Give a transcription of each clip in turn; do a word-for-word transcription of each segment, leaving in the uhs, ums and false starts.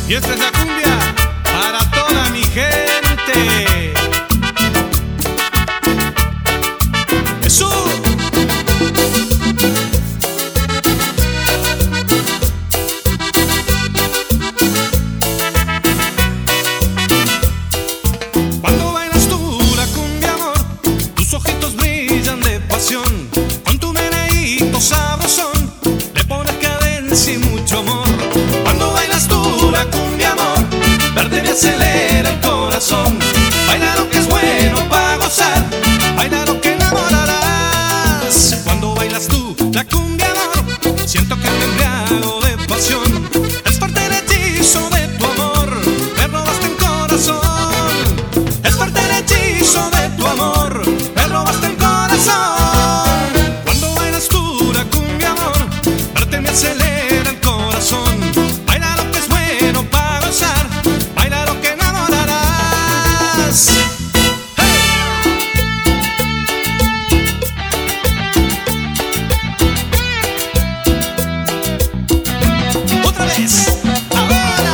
Y esta es la cumbia para toda mi gente. ¡Eso! Cuando bailas tú la cumbia, amor, tus ojitos brillan de pasión. Con tu meneíto sabrosón le pones cadencia y mucho amor. Cuando bailas tú la cumbia, amor, verte me acelera el corazón. Baila lo que es bueno para gozar, baila lo que enamorarás. Cuando bailas tú la cumbia, amor, siento que me embriago de pasión. Es parte del hechizo de tu amor, me robaste el corazón. Es parte del hechizo de tu amor, me robaste el corazón. Cuando bailas tú la cumbia, amor, verte me acelera el corazón. Baila lo que es bueno para gozar, baila lo que enamorarás. ¡Hey! Otra vez, ahora.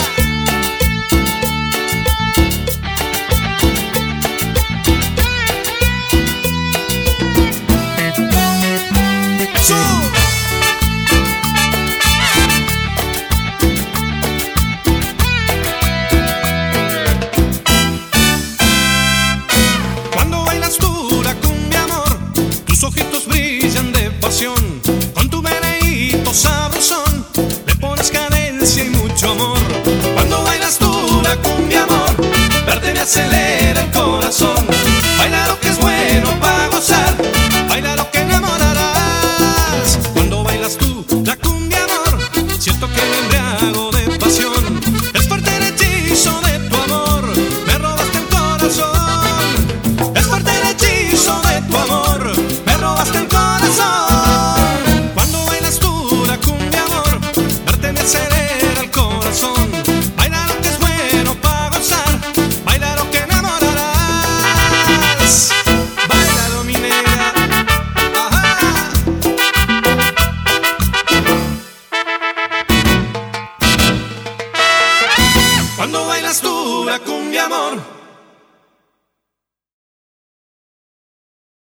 ¡Eso! Cuando bailas tú la cumbia, amor, tus ojitos brillan de pasión. Con tu meneíto sabrosón le pones cadencia y mucho amor. Cuando bailas tú la cumbia, amor, verte me acelera el corazón. Baila lo que es bueno para gozar, baila lo que enamorarás. Cuando bailas tú la cumbia, amor, siento que me embriago de pasión. Es fuerte el hechizo de tu amor, me robaste el corazón. Es fuerte el hechizo de tu amor, me robaste el corazón. Cuando bailas tú la cumbia, amor, verte me acelera el corazón. Baila lo que es bueno para gozar, baila lo que enamorarás. Báilalo, mi negra. Ajá. Cuando bailas tú la cumbia, amor,